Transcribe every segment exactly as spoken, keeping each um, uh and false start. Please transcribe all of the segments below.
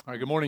All right, good morning.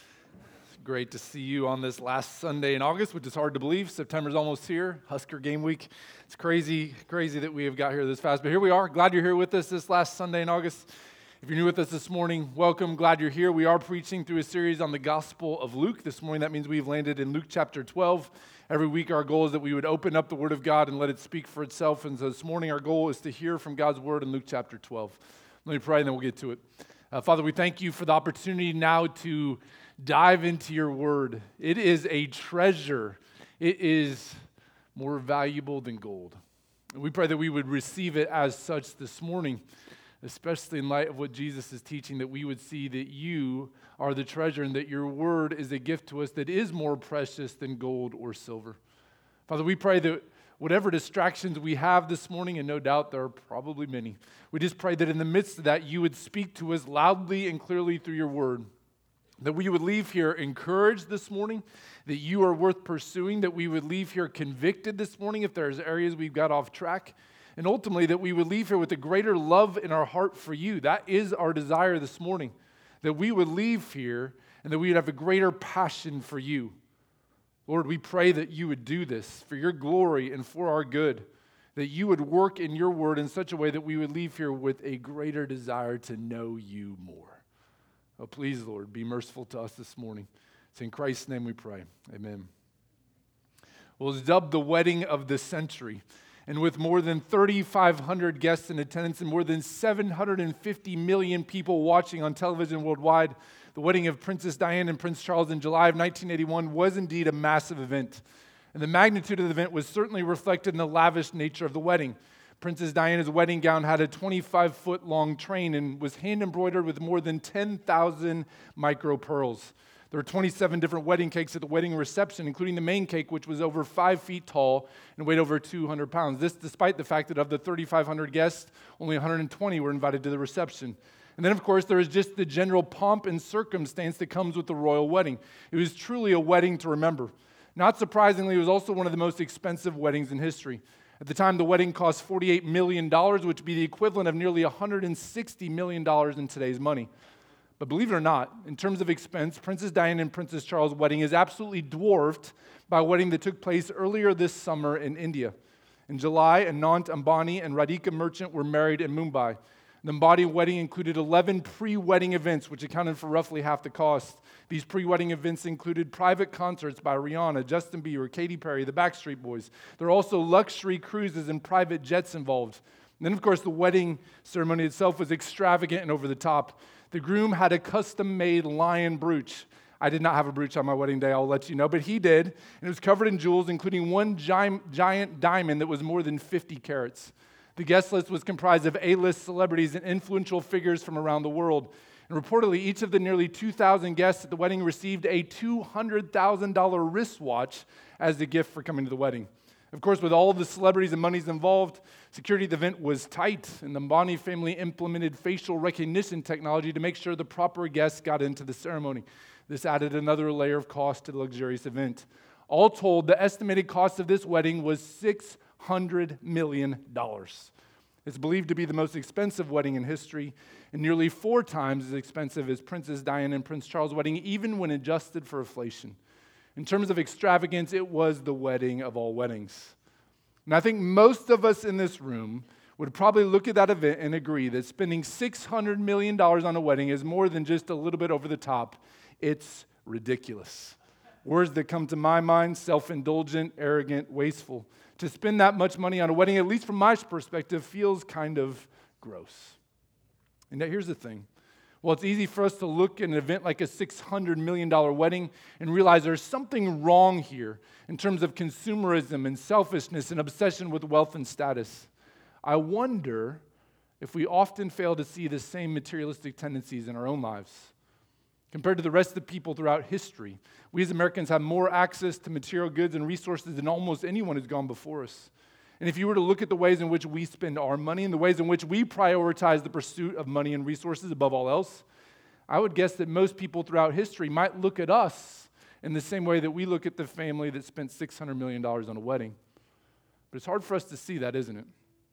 It's great to see you on this last Sunday in August, which is hard to believe. September's almost here, Husker game week. It's crazy, crazy that we have got here this fast, but here we are. Glad you're here with us this last Sunday in August. If you're new with us this morning, welcome. Glad you're here. We are preaching through a series on the Gospel of Luke. This morning, that means we've landed in Luke chapter twelve. Every week, our goal is that we would open up the Word of God and let it speak for itself. And so this morning, our goal is to hear from God's Word in Luke chapter twelve. Let me pray, and then we'll get to it. Uh, Father, we thank you for the opportunity now to dive into your word. It is a treasure. It is more valuable than gold. And we pray that we would receive it as such this morning, especially in light of what Jesus is teaching, that we would see that you are the treasure and that your word is a gift to us that is more precious than gold or silver. Father, we pray that whatever distractions we have this morning, and no doubt there are probably many, we just pray that in the midst of that, you would speak to us loudly and clearly through your word, that we would leave here encouraged this morning, that you are worth pursuing, that we would leave here convicted this morning if there's areas we've got off track, and ultimately that we would leave here with a greater love in our heart for you. That is our desire this morning, that we would leave here and that we would have a greater passion for you. Lord, we pray that you would do this for your glory and for our good, that you would work in your word in such a way that we would leave here with a greater desire to know you more. Oh, please, Lord, be merciful to us this morning. It's in Christ's name we pray. Amen. Well, it's dubbed the wedding of the century. And with more than thirty-five hundred guests in attendance and more than seven hundred fifty million people watching on television worldwide, the wedding of Princess Diana and Prince Charles in July of nineteen eighty-one was indeed a massive event. And the magnitude of the event was certainly reflected in the lavish nature of the wedding. Princess Diana's wedding gown had a twenty-five foot long train and was hand embroidered with more than ten thousand micro pearls. There were twenty-seven different wedding cakes at the wedding reception, including the main cake, which was over five feet tall and weighed over two hundred pounds. This despite the fact that of the thirty-five hundred guests, only one hundred twenty were invited to the reception. And then, of course, there is just the general pomp and circumstance that comes with the royal wedding. It was truly a wedding to remember. Not surprisingly, it was also one of the most expensive weddings in history. At the time, the wedding cost forty-eight million dollars, which would be the equivalent of nearly one hundred sixty million dollars in today's money. But believe it or not, in terms of expense, Princess Diana and Princess Charles' wedding is absolutely dwarfed by a wedding that took place earlier this summer in India. In July, Anant Ambani and Radhika Merchant were married in Mumbai. The Ambani wedding included eleven pre-wedding events, which accounted for roughly half the cost. These pre-wedding events included private concerts by Rihanna, Justin Bieber, Katy Perry, the Backstreet Boys. There are also luxury cruises and private jets involved. And then, of course, the wedding ceremony itself was extravagant and over the top. The groom had a custom-made lion brooch. I did not have a brooch on my wedding day, I'll let you know, but he did. And it was covered in jewels, including one giant, giant diamond that was more than fifty carats. The guest list was comprised of A-list celebrities and influential figures from around the world. And reportedly, each of the nearly two thousand guests at the wedding received a two hundred thousand dollars wristwatch as a gift for coming to the wedding. Of course, with all of the celebrities and monies involved, security at the event was tight, and the Ambani family implemented facial recognition technology to make sure the proper guests got into the ceremony. This added another layer of cost to the luxurious event. All told, the estimated cost of this wedding was six hundred million dollars. It's believed to be the most expensive wedding in history, and nearly four times as expensive as Princess Diana and Prince Charles' wedding, even when adjusted for inflation. In terms of extravagance, it was the wedding of all weddings. And I think most of us in this room would probably look at that event and agree that spending six hundred million dollars on a wedding is more than just a little bit over the top. It's ridiculous. Words that come to my mind: self-indulgent, arrogant, wasteful. To spend that much money on a wedding, at least from my perspective, feels kind of gross. And yet here's the thing. Well, it's easy for us to look at an event like a six hundred million dollars wedding and realize there's something wrong here in terms of consumerism and selfishness and obsession with wealth and status. I wonder if we often fail to see the same materialistic tendencies in our own lives. Compared to the rest of the people throughout history, we as Americans have more access to material goods and resources than almost anyone who's gone before us. And if you were to look at the ways in which we spend our money and the ways in which we prioritize the pursuit of money and resources above all else, I would guess that most people throughout history might look at us in the same way that we look at the family that spent six hundred million dollars on a wedding. But it's hard for us to see that, isn't it?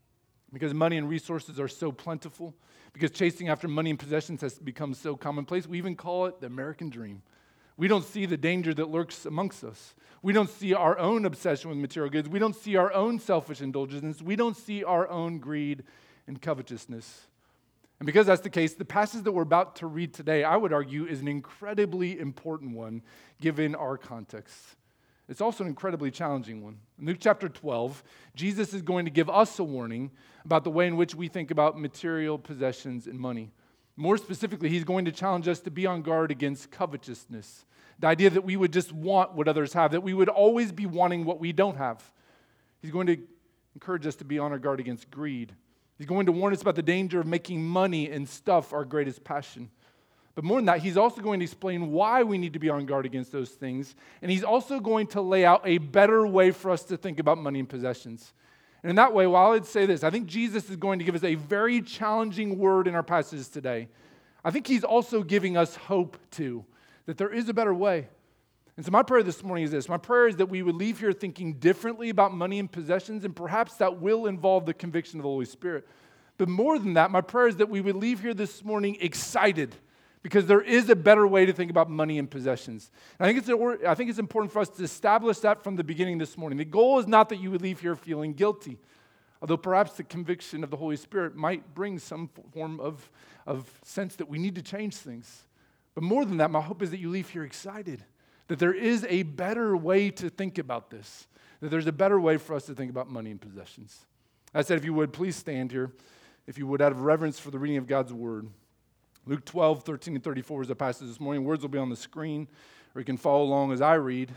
because money and resources are so plentiful, because chasing after money and possessions has become so commonplace, we even call it the American dream. We don't see the danger that lurks amongst us. We don't see our own obsession with material goods. We don't see our own selfish indulgence. We don't see our own greed and covetousness. And because that's the case, the passage that we're about to read today, I would argue, is an incredibly important one given our context. It's also an incredibly challenging one. In Luke chapter twelve, Jesus is going to give us a warning about the way in which we think about material possessions and money. More specifically, he's going to challenge us to be on guard against covetousness, the idea that we would just want what others have, that we would always be wanting what we don't have. He's going to encourage us to be on our guard against greed. He's going to warn us about the danger of making money and stuff our greatest passion. But more than that, he's also going to explain why we need to be on guard against those things. And he's also going to lay out a better way for us to think about money and possessions. And in that way, while I'd say this, I think Jesus is going to give us a very challenging word in our passages today. I think he's also giving us hope, too, that there is a better way. And so my prayer this morning is this. My prayer is that we would leave here thinking differently about money and possessions, and perhaps that will involve the conviction of the Holy Spirit. But more than that, my prayer is that we would leave here this morning excited, because there is a better way to think about money and possessions. And I think it's I think it's important for us to establish that from the beginning this morning. The goal is not that you would leave here feeling guilty, although perhaps the conviction of the Holy Spirit might bring some form of, of sense that we need to change things. But more than that, my hope is that you leave here excited, that there is a better way to think about this, that there's a better way for us to think about money and possessions. I said, if you would, please stand here, if you would, out of reverence for the reading of God's word. Luke twelve, thirteen, and thirty-four is the passage this morning. Words will be on the screen, or you can follow along as I read,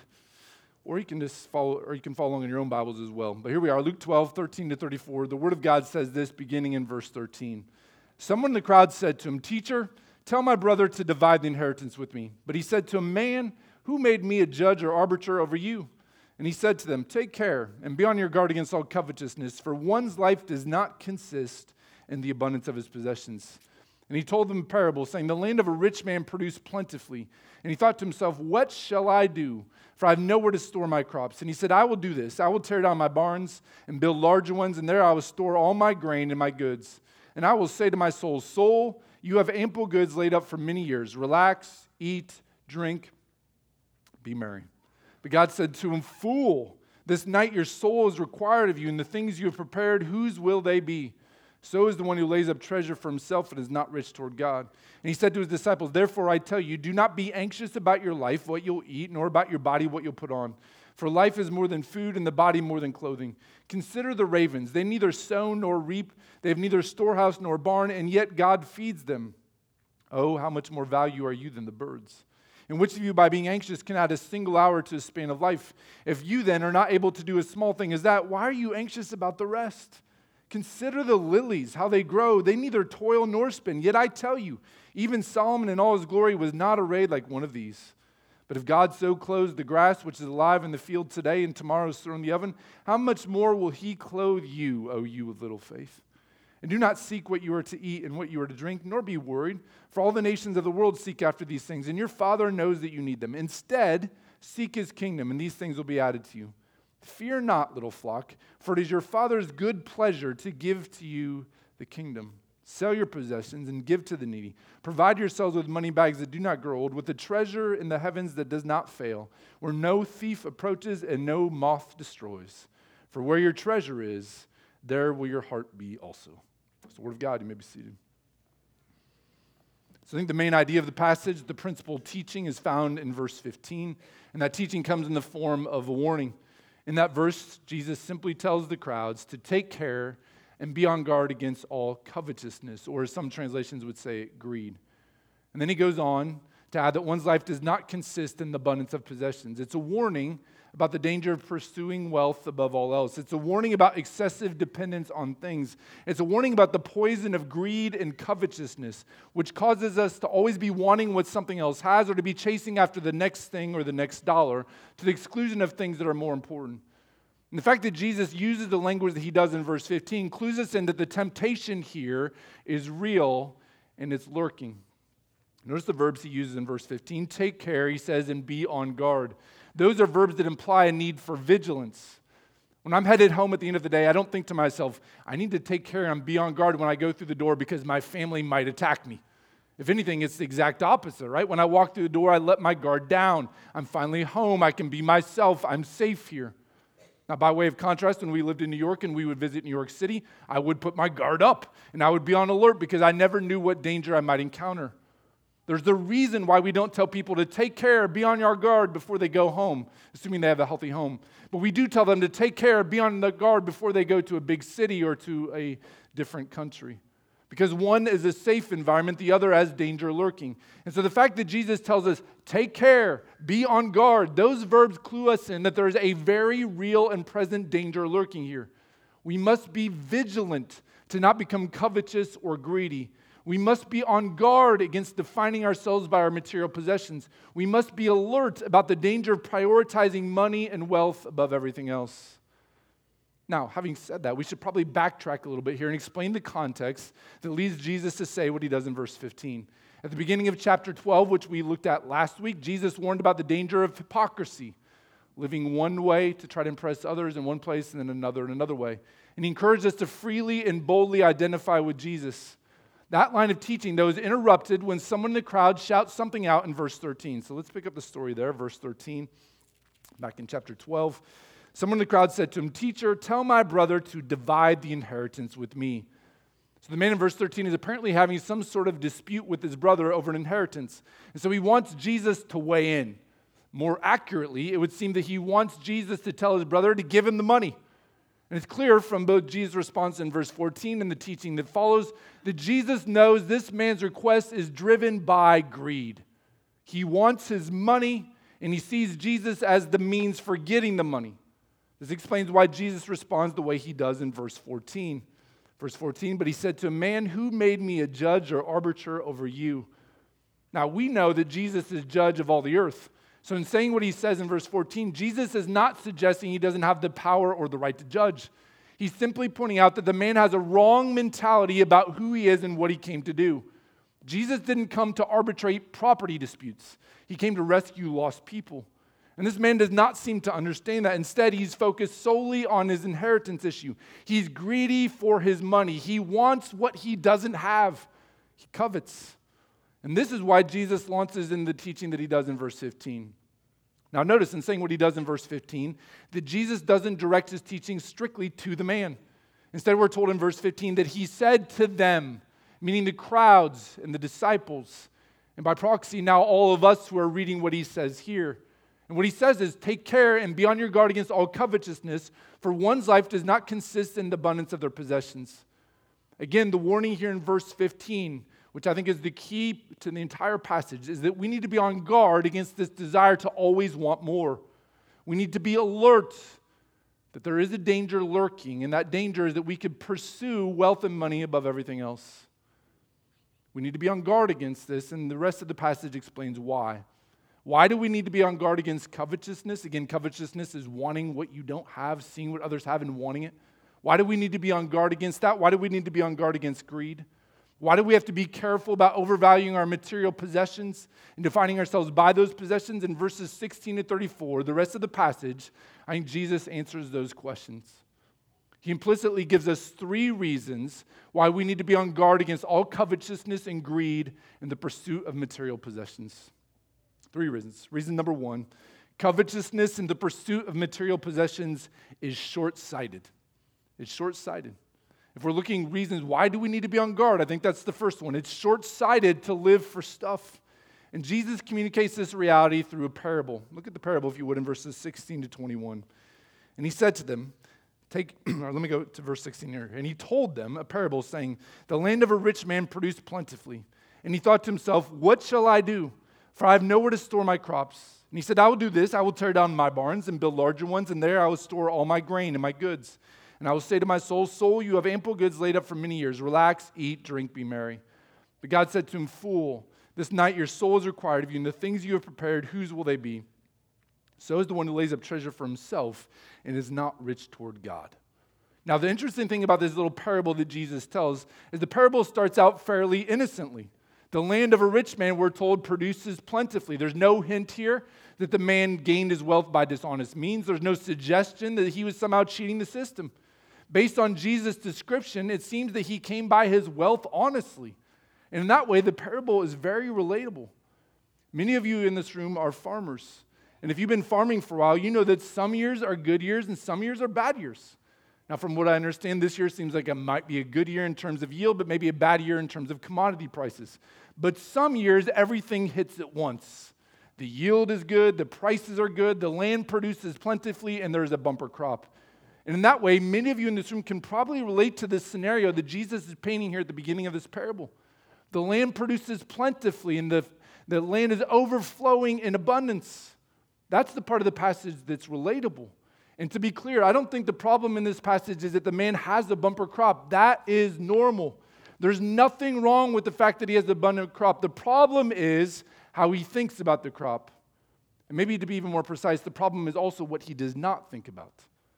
or you can just follow, or you can follow along in your own Bibles as well. But here we are, Luke twelve, thirteen to thirty-four. The Word of God says this, beginning in verse thirteen. Someone in the crowd said to him, "Teacher, tell my brother to divide the inheritance with me." But he said to him, "Man, who made me a judge or arbiter over you?" And he said to them, "Take care and be on your guard against all covetousness, for one's life does not consist in the abundance of his possessions." And he told them a parable, saying, "The land of a rich man produced plentifully. And he thought to himself, 'What shall I do? For I have nowhere to store my crops.' And he said, 'I will do this. I will tear down my barns and build larger ones, and there I will store all my grain and my goods. And I will say to my soul, soul, you have ample goods laid up for many years. Relax, eat, drink, be merry.' But God said to him, 'Fool, this night your soul is required of you, and the things you have prepared, whose will they be? So is the one who lays up treasure for himself and is not rich toward God.' And he said to his disciples, 'Therefore I tell you, do not be anxious about your life, what you'll eat, nor about your body, what you'll put on. For life is more than food, and the body more than clothing. Consider the ravens. They neither sow nor reap. They have neither storehouse nor barn, and yet God feeds them. Oh, how much more value are you than the birds? And which of you, by being anxious, can add a single hour to the span of life? If you then are not able to do a small thing as that, why are you anxious about the rest? Consider the lilies, how they grow. They neither toil nor spin. Yet I tell you, even Solomon in all his glory was not arrayed like one of these. But if God so clothes the grass, which is alive in the field today and tomorrow is thrown in the oven, how much more will he clothe you, O you of little faith? And do not seek what you are to eat and what you are to drink, nor be worried, for all the nations of the world seek after these things, and your Father knows that you need them. Instead, seek his kingdom, and these things will be added to you. Fear not, little flock, for it is your Father's good pleasure to give to you the kingdom. Sell your possessions and give to the needy. Provide yourselves with money bags that do not grow old, with a treasure in the heavens that does not fail, where no thief approaches and no moth destroys. For where your treasure is, there will your heart be also." It's the word of God. You may be seated. So I think the main idea of the passage, the principal teaching, is found in verse fifteen. And that teaching comes in the form of a warning. In that verse, Jesus simply tells the crowds to take care and be on guard against all covetousness, or as some translations would say, greed. And then he goes on to add that one's life does not consist in the abundance of possessions. It's a warning about the danger of pursuing wealth above all else. It's a warning about excessive dependence on things. It's a warning about the poison of greed and covetousness, which causes us to always be wanting what something else has, or to be chasing after the next thing or the next dollar, to the exclusion of things that are more important. And the fact that Jesus uses the language that he does in verse fifteen clues us in that the temptation here is real and it's lurking. Notice the verbs he uses in verse fifteen. Take care, he says, and be on guard. Those are verbs that imply a need for vigilance. When I'm headed home at the end of the day, I don't think to myself, I need to take care and be on guard when I go through the door because my family might attack me. If anything, it's the exact opposite, right? When I walk through the door, I let my guard down. I'm finally home. I can be myself. I'm safe here. Now, by way of contrast, when we lived in New York and we would visit New York City, I would put my guard up and I would be on alert because I never knew what danger I might encounter. There's the reason why we don't tell people to take care, be on your guard before they go home, assuming they have a healthy home. But we do tell them to take care, be on the guard before they go to a big city or to a different country. Because one is a safe environment, the other has danger lurking. And so the fact that Jesus tells us, take care, be on guard, those verbs clue us in that there is a very real and present danger lurking here. We must be vigilant to not become covetous or greedy. We must be on guard against defining ourselves by our material possessions. We must be alert about the danger of prioritizing money and wealth above everything else. Now, having said that, we should probably backtrack a little bit here and explain the context that leads Jesus to say what he does in verse fifteen. At the beginning of chapter twelve, which we looked at last week, Jesus warned about the danger of hypocrisy, living one way to try to impress others in one place and then another in another way. And he encouraged us to freely and boldly identify with Jesus. That line of teaching, though, is interrupted when someone in the crowd shouts something out in verse thirteen. So let's pick up the story there, verse thirteen, back in chapter twelve. Someone in the crowd said to him, "Teacher, tell my brother to divide the inheritance with me." So the man in verse thirteen is apparently having some sort of dispute with his brother over an inheritance. And so he wants Jesus to weigh in. More accurately, it would seem that he wants Jesus to tell his brother to give him the money. And it's clear from both Jesus' response in verse fourteen and the teaching that follows that Jesus knows this man's request is driven by greed. He wants his money, and he sees Jesus as the means for getting the money. This explains why Jesus responds the way he does in verse fourteen. Verse fourteen, but he said to a man, "Who made me a judge or arbiter over you?" Now, we know that Jesus is judge of all the earth. So in saying what he says in verse fourteen, Jesus is not suggesting he doesn't have the power or the right to judge. He's simply pointing out that the man has a wrong mentality about who he is and what he came to do. Jesus didn't come to arbitrate property disputes. He came to rescue lost people. And this man does not seem to understand that. Instead, he's focused solely on his inheritance issue. He's greedy for his money. He wants what he doesn't have. He covets. And this is why Jesus launches in the teaching that he does in verse fifteen. Now notice in saying what he does in verse fifteen, that Jesus doesn't direct his teaching strictly to the man. Instead, we're told in verse fifteen that he said to them, meaning the crowds and the disciples, and by proxy now all of us who are reading what he says here. And what he says is, take care and be on your guard against all covetousness, for one's life does not consist in the abundance of their possessions. Again, the warning here in verse fifteen, which I think is the key to the entire passage, is that we need to be on guard against this desire to always want more. We need to be alert that there is a danger lurking, and that danger is that we could pursue wealth and money above everything else. We need to be on guard against this, and the rest of the passage explains why. Why do we need to be on guard against covetousness? Again, covetousness is wanting what you don't have, seeing what others have and wanting it. Why do we need to be on guard against that? Why do we need to be on guard against greed? Why do we have to be careful about overvaluing our material possessions and defining ourselves by those possessions? In verses sixteen to thirty-four, the rest of the passage, I think Jesus answers those questions. He implicitly gives us three reasons why we need to be on guard against all covetousness and greed in the pursuit of material possessions. Three reasons. Reason number one, covetousness in the pursuit of material possessions is short-sighted. It's short-sighted. If we're looking reasons, why do we need to be on guard? I think that's the first one. It's short-sighted to live for stuff. And Jesus communicates this reality through a parable. Look at the parable, if you would, in verses sixteen to twenty-one. And he said to them, take, or let me go to verse sixteen here. And he told them a parable saying, the land of a rich man produced plentifully. And he thought to himself, what shall I do? For I have nowhere to store my crops. And he said, I will do this. I will tear down my barns and build larger ones, and there I will store all my grain and my goods. And I will say to my soul, soul, you have ample goods laid up for many years. Relax, eat, drink, be merry. But God said to him, fool, this night your soul is required of you, and the things you have prepared, whose will they be? So is the one who lays up treasure for himself and is not rich toward God. Now, the interesting thing about this little parable that Jesus tells is the parable starts out fairly innocently. The land of a rich man, we're told, produces plentifully. There's no hint here that the man gained his wealth by dishonest means. There's no suggestion that he was somehow cheating the system. Based on Jesus' description, it seems that he came by his wealth honestly. And in that way, the parable is very relatable. Many of you in this room are farmers. And if you've been farming for a while, you know that some years are good years and some years are bad years. Now, from what I understand, this year seems like it might be a good year in terms of yield, but maybe a bad year in terms of commodity prices. But some years, everything hits at once. The yield is good, the prices are good, the land produces plentifully, and there's a bumper crop. And in that way, many of you in this room can probably relate to this scenario that Jesus is painting here at the beginning of this parable. The land produces plentifully, and the, the land is overflowing in abundance. That's the part of the passage that's relatable. And to be clear, I don't think the problem in this passage is that the man has a bumper crop. That is normal. There's nothing wrong with the fact that he has an abundant crop. The problem is how he thinks about the crop. And maybe to be even more precise, the problem is also what he does not think about.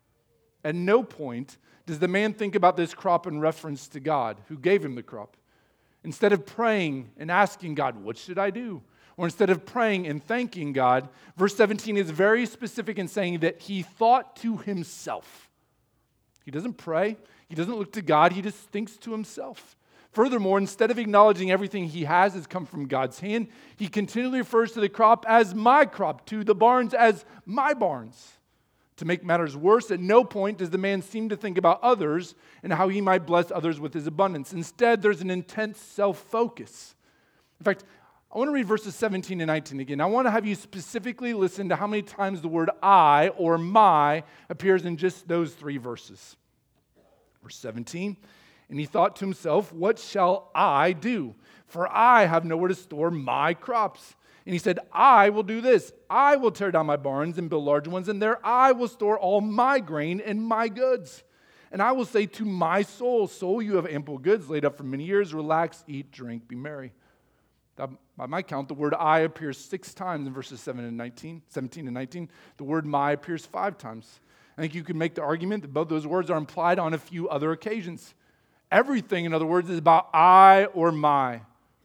At no point does the man think about this crop in reference to God, who gave him the crop. Instead of praying and asking God, what should I do? Or instead of praying and thanking God, verse seventeen is very specific in saying that he thought to himself. He doesn't pray. He doesn't look to God. He just thinks to himself. Furthermore, instead of acknowledging everything he has has come from God's hand, he continually refers to the crop as my crop, to the barns as my barns. To make matters worse, at no point does the man seem to think about others and how he might bless others with his abundance. Instead, there's an intense self-focus. In fact, I want to read verses seventeen and nineteen again. I want to have you specifically listen to how many times the word I or my appears in just those three verses. Verse seventeen, and he thought to himself, what shall I do? For I have nowhere to store my crops. And he said, I will do this. I will tear down my barns and build larger ones, and there I will store all my grain and my goods. And I will say to my soul, soul, you have ample goods laid up for many years. Relax, eat, drink, be merry. Now, by my count, the word I appears six times in verses seven and nineteen, seventeen and nineteen. The word my appears five times. I think you could make the argument that both those words are implied on a few other occasions. Everything, in other words, is about I or my.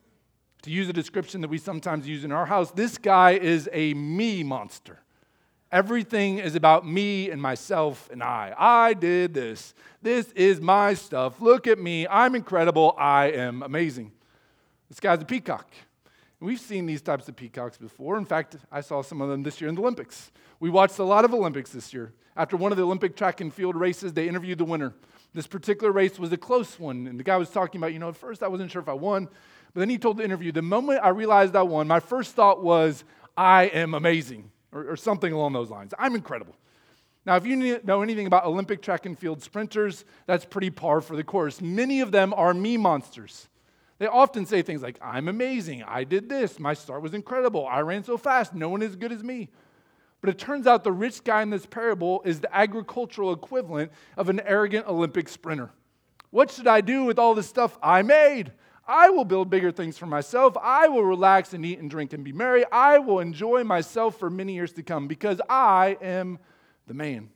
To use a description that we sometimes use in our house, this guy is a me monster. Everything is about me and myself and I. I did this. This is my stuff. Look at me. I'm incredible. I am amazing. This guy's a peacock. We've seen these types of peacocks before. In fact, I saw some of them this year in the Olympics. We watched a lot of Olympics this year. After one of the Olympic track and field races, they interviewed the winner. This particular race was a close one, and the guy was talking about, you know, at first I wasn't sure if I won, but then he told the interview, the moment I realized I won, my first thought was, I am amazing, or, or something along those lines. I'm incredible. Now, if you know anything about Olympic track and field sprinters, that's pretty par for the course. Many of them are me monsters. They often say things like, I'm amazing, I did this, my start was incredible, I ran so fast, no one is as good as me. But it turns out the rich guy in this parable is the agricultural equivalent of an arrogant Olympic sprinter. What should I do with all this stuff I made? I will build bigger things for myself. I will relax and eat and drink and be merry. I will enjoy myself for many years to come because I am the man.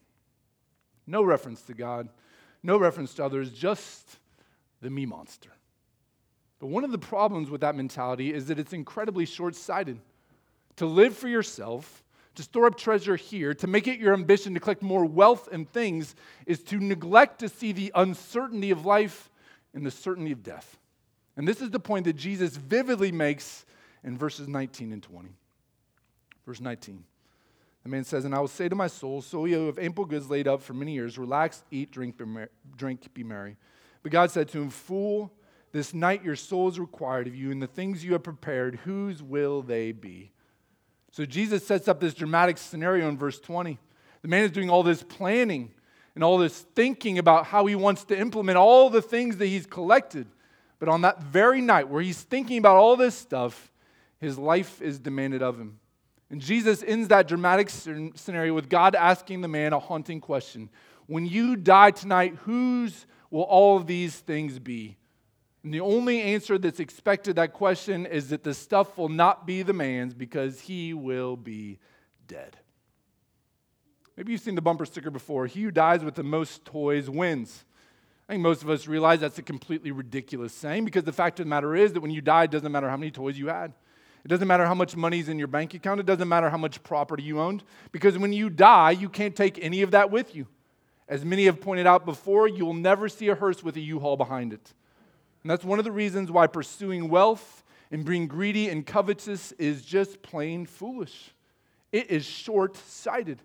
No reference to God, no reference to others, just the me monster. But one of the problems with that mentality is that it's incredibly short-sighted. To live for yourself, to store up treasure here, to make it your ambition to collect more wealth and things is to neglect to see the uncertainty of life and the certainty of death. And this is the point that Jesus vividly makes in verses nineteen and twenty. Verse nineteen. The man says, and I will say to my soul, soul, you have ample goods laid up for many years. Relax, eat, drink, be merry. Drink, be merry. But God said to him, fool, this night your soul is required of you, and the things you have prepared, whose will they be? So Jesus sets up this dramatic scenario in verse twenty. The man is doing all this planning and all this thinking about how he wants to implement all the things that he's collected. But on that very night where he's thinking about all this stuff, his life is demanded of him. And Jesus ends that dramatic scenario with God asking the man a haunting question. When you die tonight, whose will all of these things be? And the only answer that's expected to that question is that the stuff will not be the man's because he will be dead. Maybe you've seen the bumper sticker before. He who dies with the most toys wins. I think most of us realize that's a completely ridiculous saying, because the fact of the matter is that when you die, it doesn't matter how many toys you had. It doesn't matter how much money's in your bank account. It doesn't matter how much property you owned, because when you die, you can't take any of that with you. As many have pointed out before, you will never see a hearse with a U-Haul behind it. And that's one of the reasons why pursuing wealth and being greedy and covetous is just plain foolish. It is short-sighted.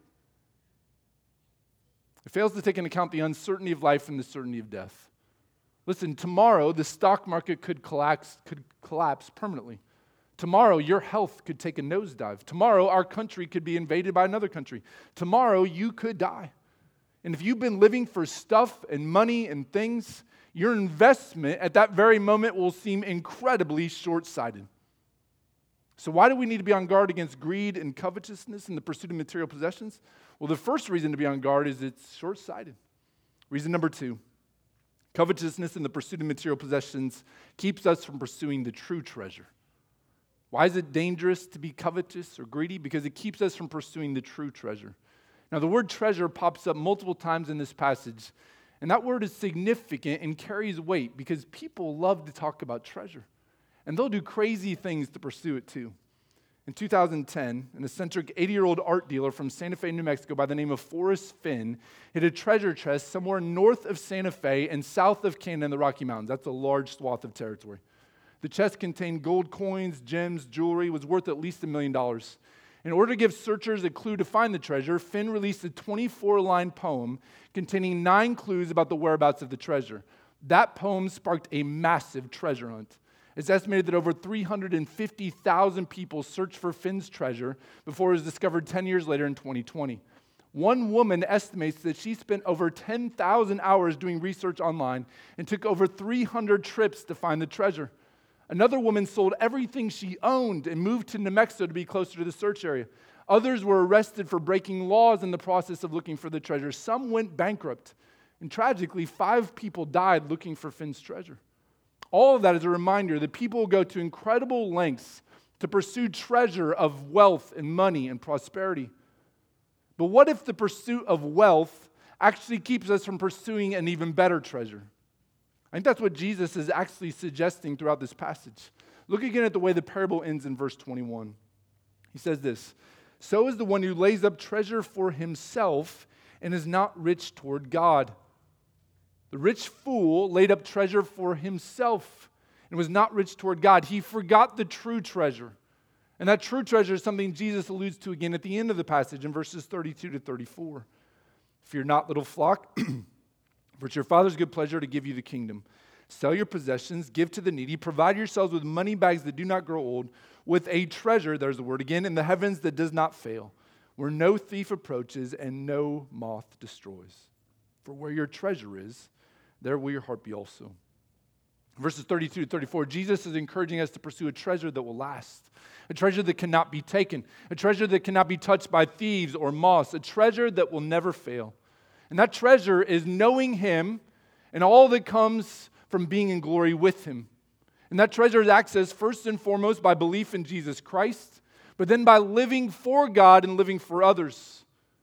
It fails to take into account the uncertainty of life and the certainty of death. Listen, tomorrow the stock market could collapse, could collapse permanently. Tomorrow your health could take a nosedive. Tomorrow our country could be invaded by another country. Tomorrow you could die. And if you've been living for stuff and money and things, your investment at that very moment will seem incredibly short-sighted. So why do we need to be on guard against greed and covetousness in the pursuit of material possessions? Well, the first reason to be on guard is it's short-sighted. Reason number two, covetousness in the pursuit of material possessions keeps us from pursuing the true treasure. Why is it dangerous to be covetous or greedy? Because it keeps us from pursuing the true treasure. Now, the word treasure pops up multiple times in this passage, and that word is significant and carries weight because people love to talk about treasure, and they'll do crazy things to pursue it too. In two thousand ten, an eccentric eighty-year-old art dealer from Santa Fe, New Mexico by the name of Forrest Finn hid a treasure chest somewhere north of Santa Fe and south of Canada in the Rocky Mountains. That's a large swath of territory. The chest contained gold coins, gems, jewelry, was worth at least a million dollars. In order to give searchers a clue to find the treasure, Finn released a twenty-four line poem containing nine clues about the whereabouts of the treasure. That poem sparked a massive treasure hunt. It's estimated that over three hundred fifty thousand people searched for Finn's treasure before it was discovered ten years later in twenty twenty. One woman estimates that she spent over ten thousand hours doing research online and took over three hundred trips to find the treasure. Another woman sold everything she owned and moved to New Mexico to be closer to the search area. Others were arrested for breaking laws in the process of looking for the treasure. Some went bankrupt. And tragically, five people died looking for Finn's treasure. All of that is a reminder that people will go to incredible lengths to pursue treasure of wealth and money and prosperity. But what if the pursuit of wealth actually keeps us from pursuing an even better treasure? I think that's what Jesus is actually suggesting throughout this passage. Look again at the way the parable ends in verse twenty-one. He says this, "So is the one who lays up treasure for himself and is not rich toward God. The rich fool laid up treasure for himself and was not rich toward God." He forgot the true treasure. And that true treasure is something Jesus alludes to again at the end of the passage in verses thirty-two to thirty-four. "Fear not, little flock, for it's your Father's good pleasure to give you the kingdom. Sell your possessions, give to the needy, provide yourselves with money bags that do not grow old, with a treasure," there's the word again, "in the heavens that does not fail, where no thief approaches and no moth destroys. For where your treasure is, there will your heart be also." Verses thirty-two to thirty-four, Jesus is encouraging us to pursue a treasure that will last, a treasure that cannot be taken, a treasure that cannot be touched by thieves or moths, a treasure that will never fail. And that treasure is knowing Him and all that comes from being in glory with Him. And that treasure is accessed first and foremost by belief in Jesus Christ, but then by living for God and living for others.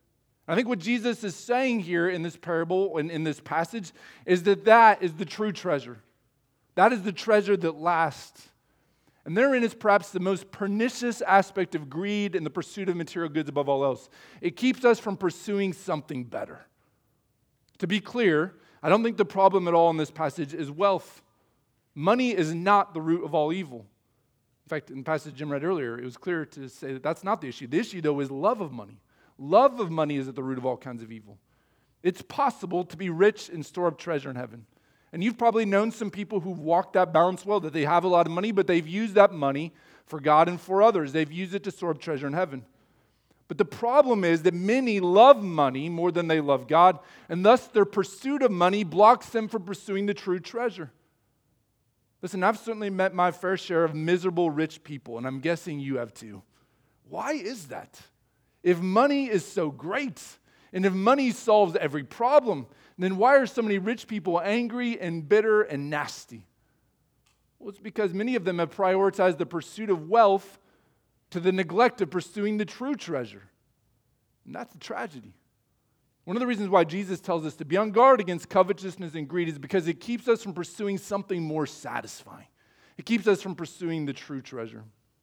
I think what Jesus is saying here in this parable and in this passage is that that is the true treasure. That is the treasure that lasts. And therein is perhaps the most pernicious aspect of greed and the pursuit of material goods above all else. It keeps us from pursuing something better. To be clear, I don't think the problem at all in this passage is wealth. Money is not the root of all evil. In fact, in the passage Jim read earlier, it was clear to say that that's not the issue. The issue, though, is love of money. Love of money is at the root of all kinds of evil. It's possible to be rich and store up treasure in heaven. And you've probably known some people who've walked that balance well, that they have a lot of money, but they've used that money for God and for others. They've used it to store up treasure in heaven. But the problem is that many love money more than they love God, and thus their pursuit of money blocks them from pursuing the true treasure. Listen, I've certainly met my fair share of miserable rich people, and I'm guessing you have too. Why is that? If money is so great, and if money solves every problem, then why are so many rich people angry and bitter and nasty? Well, it's because many of them have prioritized the pursuit of wealth to the neglect of pursuing the true treasure. And that's a tragedy. One of the reasons why Jesus tells us to be on guard against covetousness and greed is because it keeps us from pursuing something more satisfying. It keeps us from pursuing the true treasure.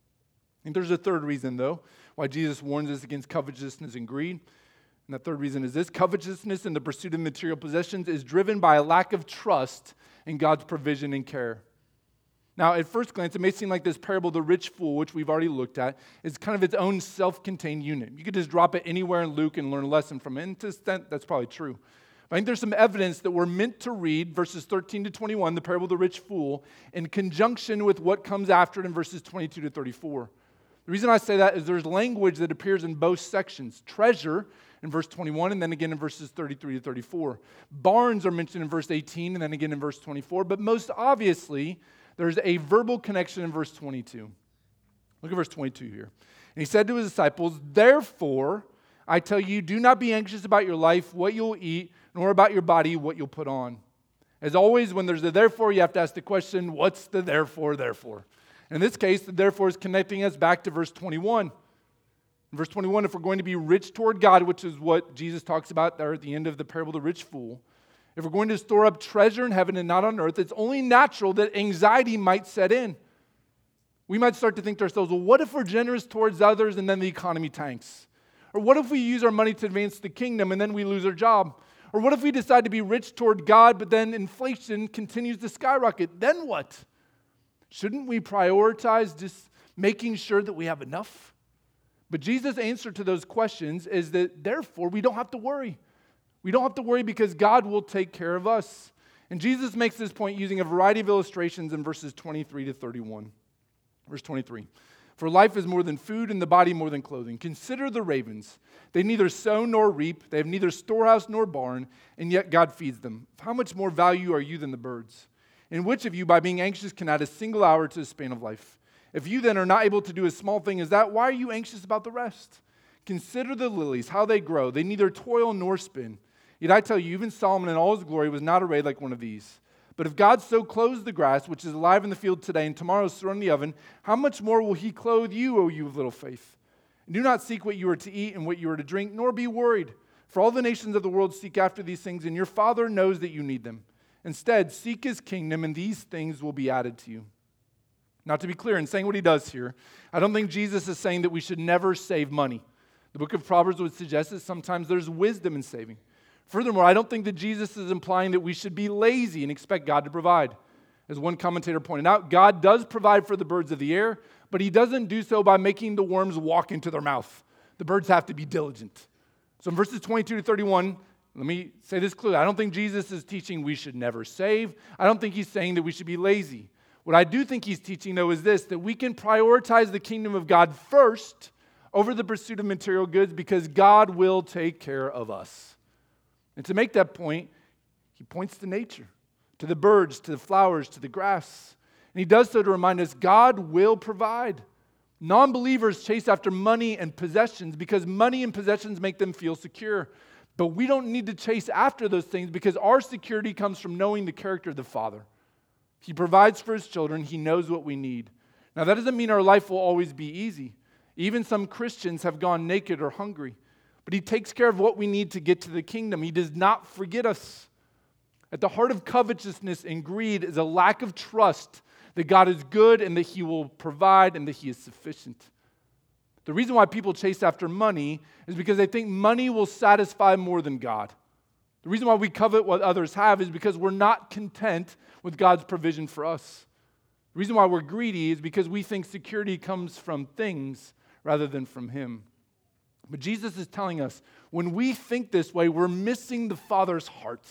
I think there's a third reason, though, why Jesus warns us against covetousness and greed. And the third reason is this: covetousness and the pursuit of material possessions is driven by a lack of trust in God's provision and care. Now, at first glance, it may seem like this parable of the rich fool, which we've already looked at, is kind of its own self-contained unit. You could just drop it anywhere in Luke and learn a lesson from it. And to an extent, that's probably true. But I think there's some evidence that we're meant to read verses thirteen to twenty-one, the parable of the rich fool, in conjunction with what comes after it in verses twenty-two to thirty-four. The reason I say that is there's language that appears in both sections. Treasure in verse twenty-one, and then again in verses thirty-three to thirty-four. Barns are mentioned in verse eighteen, and then again in verse twenty-four. But most obviously, there's a verbal connection in verse twenty-two. Look at verse twenty-two here. And he said to his disciples, "Therefore, I tell you, do not be anxious about your life, what you'll eat, nor about your body, what you'll put on." As always, when there's a therefore, you have to ask the question, what's the therefore, therefore? In this case, the therefore is connecting us back to verse twenty-one. In verse twenty-one, if we're going to be rich toward God, which is what Jesus talks about there at the end of the parable of the rich fool, if we're going to store up treasure in heaven and not on earth, it's only natural that anxiety might set in. We might start to think to ourselves, well, what if we're generous towards others and then the economy tanks? Or what if we use our money to advance the kingdom and then we lose our job? Or what if we decide to be rich toward God, but then inflation continues to skyrocket? Then what? Shouldn't we prioritize just making sure that we have enough? But Jesus' answer to those questions is that therefore we don't have to worry. We don't have to worry because God will take care of us. And Jesus makes this point using a variety of illustrations in verses twenty-three to thirty-one. Verse twenty-three. For life is more than food and the body more than clothing. Consider the ravens. They neither sow nor reap. They have neither storehouse nor barn, and yet God feeds them. How much more value are you than the birds? And which of you, by being anxious, can add a single hour to the span of life? If you then are not able to do a small thing as that, why are you anxious about the rest? Consider the lilies, how they grow. They neither toil nor spin. Yet I tell you, even Solomon in all his glory was not arrayed like one of these. But if God so clothes the grass, which is alive in the field today and tomorrow is thrown in the oven, how much more will he clothe you, O you of little faith? And do not seek what you are to eat and what you are to drink, nor be worried. For all the nations of the world seek after these things, and your Father knows that you need them. Instead, seek his kingdom, and these things will be added to you. Now, to be clear, in saying what he does here, I don't think Jesus is saying that we should never save money. The book of Proverbs would suggest that sometimes there's wisdom in saving. Furthermore, I don't think that Jesus is implying that we should be lazy and expect God to provide. As one commentator pointed out, God does provide for the birds of the air, but he doesn't do so by making the worms walk into their mouth. The birds have to be diligent. So in verses twenty-two to thirty-one, let me say this clearly. I don't think Jesus is teaching we should never save. I don't think he's saying that we should be lazy. What I do think he's teaching, though, is this, that we can prioritize the kingdom of God first over the pursuit of material goods because God will take care of us. And to make that point, he points to nature, to the birds, to the flowers, to the grass. And he does so to remind us God will provide. Non-believers chase after money and possessions because money and possessions make them feel secure. But we don't need to chase after those things because our security comes from knowing the character of the Father. He provides for his children. He knows what we need. Now, that doesn't mean our life will always be easy. Even some Christians have gone naked or hungry. But he takes care of what we need to get to the kingdom. He does not forget us. At the heart of covetousness and greed is a lack of trust that God is good and that he will provide and that he is sufficient. The reason why people chase after money is because they think money will satisfy more than God. The reason why we covet what others have is because we're not content with God's provision for us. The reason why we're greedy is because we think security comes from things rather than from him. But Jesus is telling us, when we think this way, we're missing the Father's heart.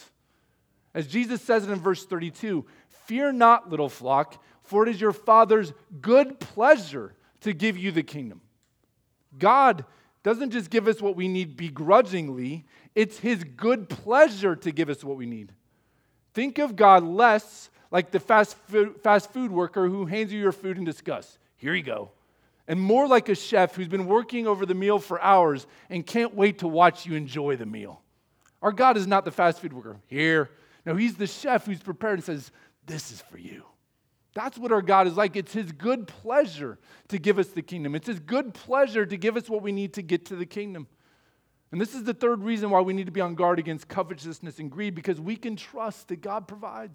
As Jesus says it in verse thirty-two, "Fear not, little flock, for it is your Father's good pleasure to give you the kingdom." God doesn't just give us what we need begrudgingly, it's his good pleasure to give us what we need. Think of God less like the fast food, fast food worker who hands you your food in disgust. Here you go. And more like a chef who's been working over the meal for hours and can't wait to watch you enjoy the meal. Our God is not the fast food worker. Here. No, he's the chef who's prepared and says, this is for you. That's what our God is like. It's his good pleasure to give us the kingdom. It's his good pleasure to give us what we need to get to the kingdom. And this is the third reason why we need to be on guard against covetousness and greed, because we can trust that God provides.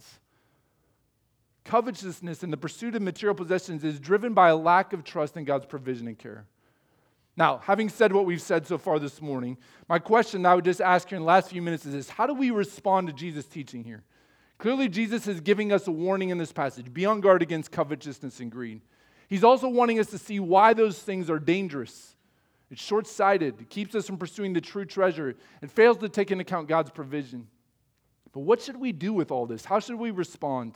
Covetousness and the pursuit of material possessions is driven by a lack of trust in God's provision and care. Now, having said what we've said so far this morning, my question that I would just ask here in the last few minutes is this: how do we respond to Jesus' teaching here? Clearly, Jesus is giving us a warning in this passage. Be on guard against covetousness and greed. He's also wanting us to see why those things are dangerous. It's short-sighted. It keeps us from pursuing the true treasure. It fails to take into account God's provision. But what should we do with all this? How should we respond?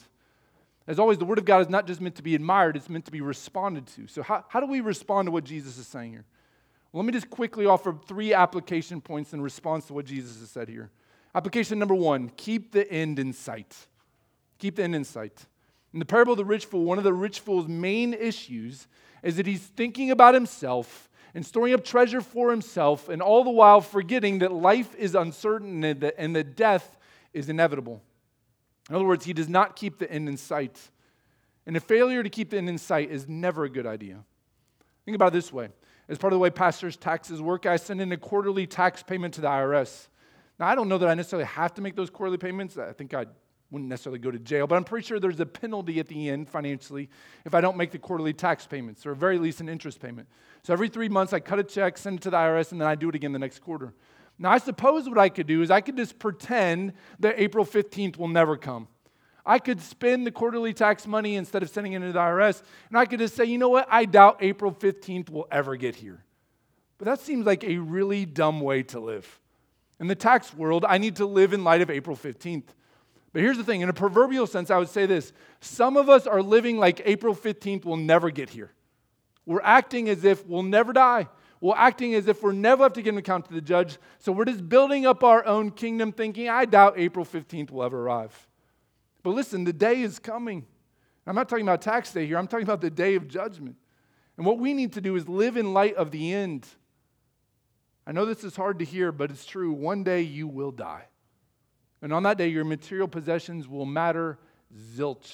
As always, the Word of God is not just meant to be admired, it's meant to be responded to. So how, how do we respond to what Jesus is saying here? Well, let me just quickly offer three application points in response to what Jesus has said here. Application number one, keep the end in sight. Keep the end in sight. In the parable of the rich fool, one of the rich fool's main issues is that he's thinking about himself and storing up treasure for himself, and all the while forgetting that life is uncertain and that, and that death is inevitable. In other words, he does not keep the end in sight. And a failure to keep the end in sight is never a good idea. Think about it this way. As part of the way pastors' taxes work, I send in a quarterly tax payment to the I R S. Now, I don't know that I necessarily have to make those quarterly payments. I think I wouldn't necessarily go to jail, but I'm pretty sure there's a penalty at the end financially if I don't make the quarterly tax payments, or at very least an interest payment. So every three months, I cut a check, send it to the I R S, and then I do it again the next quarter. Now, I suppose what I could do is I could just pretend that April fifteenth will never come. I could spend the quarterly tax money instead of sending it to the I R S, and I could just say, you know what, I doubt April fifteenth will ever get here. But that seems like a really dumb way to live. In the tax world, I need to live in light of April fifteenth. But here's the thing, in a proverbial sense, I would say this: some of us are living like April fifteenth will never get here. We're acting as if we'll never die. We're acting as if we'll never have to give an account to the judge. So we're just building up our own kingdom thinking, I doubt April fifteenth will ever arrive. But listen, the day is coming. I'm not talking about tax day here. I'm talking about the day of judgment. And what we need to do is live in light of the end. I know this is hard to hear, but it's true. One day you will die. And on that day, your material possessions will matter zilch.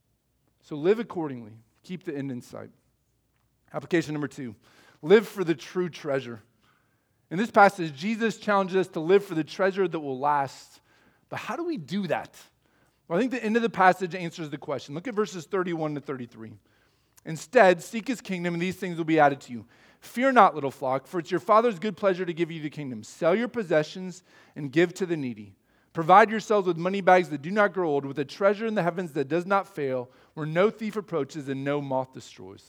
So live accordingly. Keep the end in sight. Application number two, live for the true treasure. In this passage, Jesus challenges us to live for the treasure that will last. But how do we do that? Well, I think the end of the passage answers the question. Look at verses thirty-one to thirty-three. Instead, seek his kingdom, and these things will be added to you. Fear not, little flock, for it's your Father's good pleasure to give you the kingdom. Sell your possessions and give to the needy. Provide yourselves with money bags that do not grow old, with a treasure in the heavens that does not fail, where no thief approaches and no moth destroys.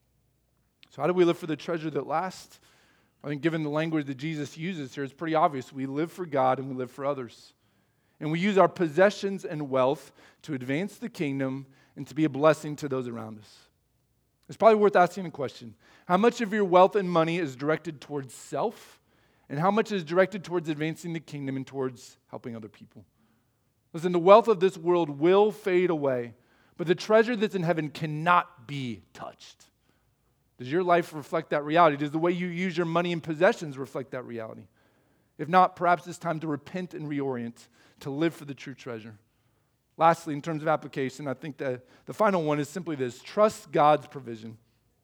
So how do we live for the treasure that lasts? I think given the language that Jesus uses here, it's pretty obvious. We live for God and we live for others. And we use our possessions and wealth to advance the kingdom and to be a blessing to those around us. It's probably worth asking a question. How much of your wealth and money is directed towards self? And how much is directed towards advancing the kingdom and towards helping other people? Listen, the wealth of this world will fade away, but the treasure that's in heaven cannot be touched. Does your life reflect that reality? Does the way you use your money and possessions reflect that reality? If not, perhaps it's time to repent and reorient, to live for the true treasure. Lastly, in terms of application, I think that the final one is simply this: trust God's provision.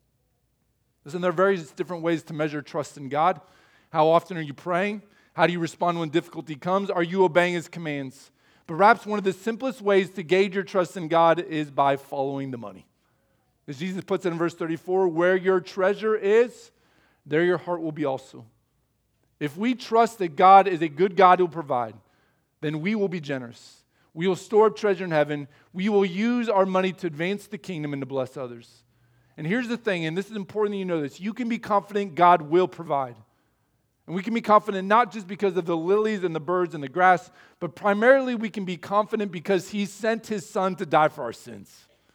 Listen, there are various different ways to measure trust in God. How often are you praying? How do you respond when difficulty comes? Are you obeying his commands? But perhaps one of the simplest ways to gauge your trust in God is by following the money. As Jesus puts it in verse thirty-four, where your treasure is, there your heart will be also. If we trust that God is a good God who will provide, then we will be generous. We will store up treasure in heaven. We will use our money to advance the kingdom and to bless others. And here's the thing, and this is important that you know this. You can be confident God will provide. And we can be confident not just because of the lilies and the birds and the grass, but primarily we can be confident because he sent his son to die for our sins.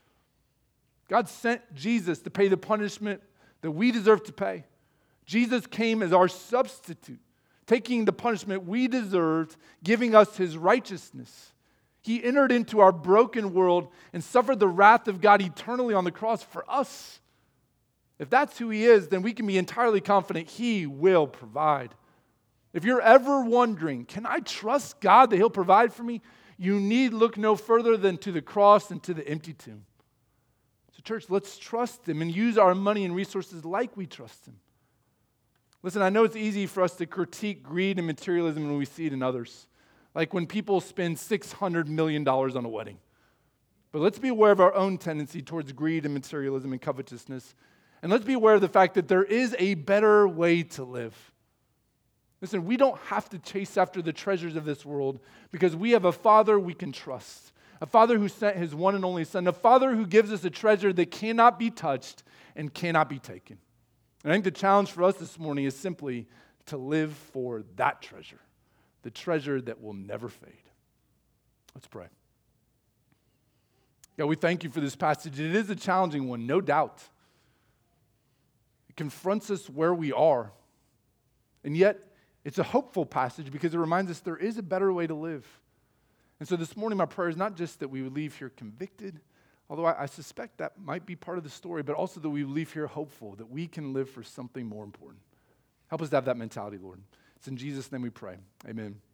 God sent Jesus to pay the punishment that we deserve to pay. Jesus came as our substitute, taking the punishment we deserved, giving us his righteousness. He entered into our broken world and suffered the wrath of God eternally on the cross for us. If that's who he is, then we can be entirely confident he will provide. If you're ever wondering, can I trust God that he'll provide for me? You need look no further than to the cross and to the empty tomb. So church, let's trust him and use our money and resources like we trust him. Listen, I know it's easy for us to critique greed and materialism when we see it in others, like when people spend six hundred million dollars on a wedding. But let's be aware of our own tendency towards greed and materialism and covetousness. And let's be aware of the fact that there is a better way to live. Listen, we don't have to chase after the treasures of this world because we have a Father we can trust, a Father who sent His one and only Son, a Father who gives us a treasure that cannot be touched and cannot be taken. And I think the challenge for us this morning is simply to live for that treasure, the treasure that will never fade. Let's pray. God, we thank you for this passage. It is a challenging one, no doubt. It confronts us where we are. And yet, it's a hopeful passage because it reminds us there is a better way to live. And so this morning, my prayer is not just that we would leave here convicted, although I, I suspect that might be part of the story, but also that we would leave here hopeful, that we can live for something more important. Help us to have that mentality, Lord. It's in Jesus' name we pray. Amen.